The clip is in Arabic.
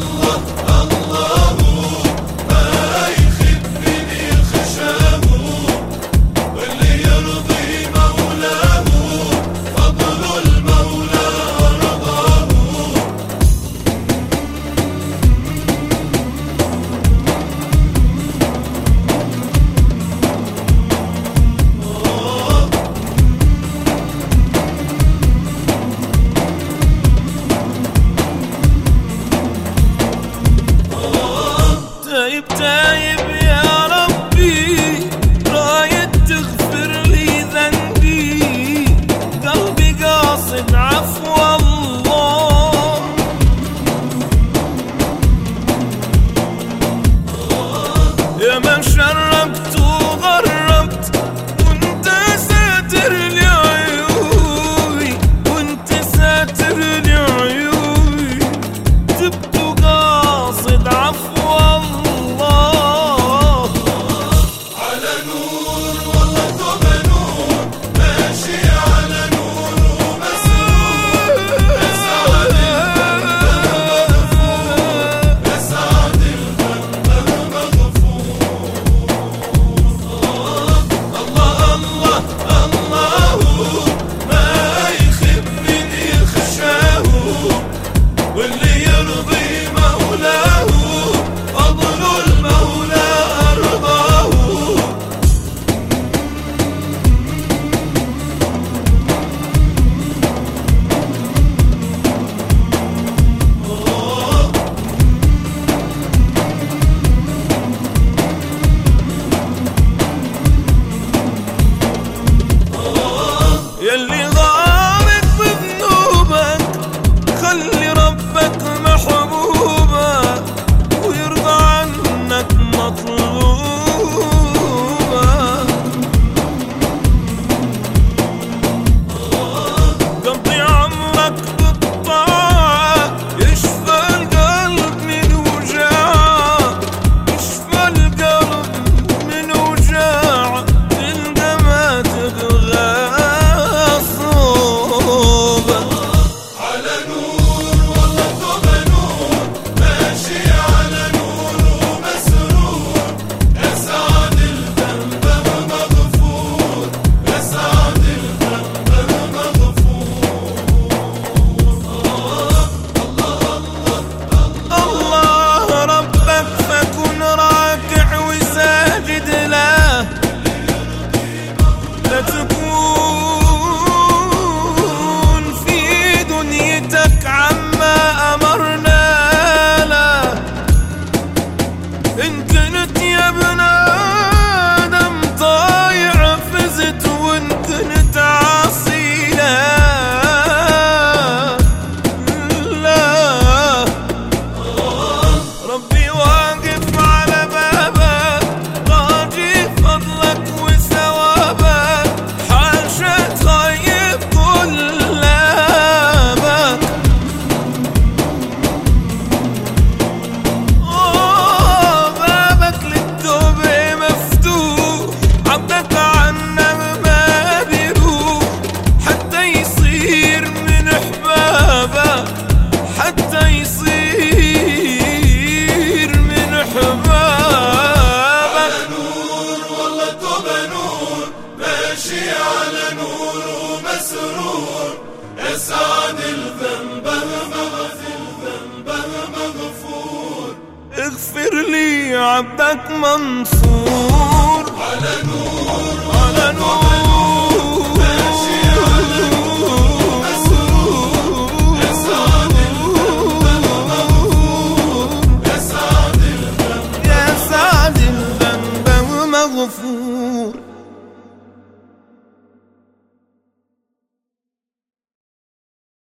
تايب يا ربي، رايد تغفر لي ذنبي، قلبي قاصد عفو الله. يا من شربت وغربت وانت ساتر لي عيوبي، وانت ساتر لي عيوبي، تبت وقاصد عفو الله. يلي غارق بذنوبك خلي ربك محبوبك ويرضى عنك مطلوبك. قضي عمرك بالطاعة يشفى القلب من وجاعه، يشفى القلب من وجاعه، تلقى ما تبغى تكون في دنيتك عما أمرنا له. إن كنت يا ابن آدم طايع فزت، وإن كنت عاصي لا، ربي واقف على بابك راجي فضلك وثوابك، حاشا تغيب كل لامك. بابك للتوبة مفتوح، عبدك عنه ما بيروح، حتى يصير من أحبابك، حتى يصير من أحبابك. نور والله التوبة نور، ماشي على نور ومسرور، اسعد الذنب مغفور. اغفر لي عبدك منصور، على نور على نور، ماشي على نور ومسرور، اسعد الذنب مغفور، اسعد الذنب يا سعد الذنب مغفور.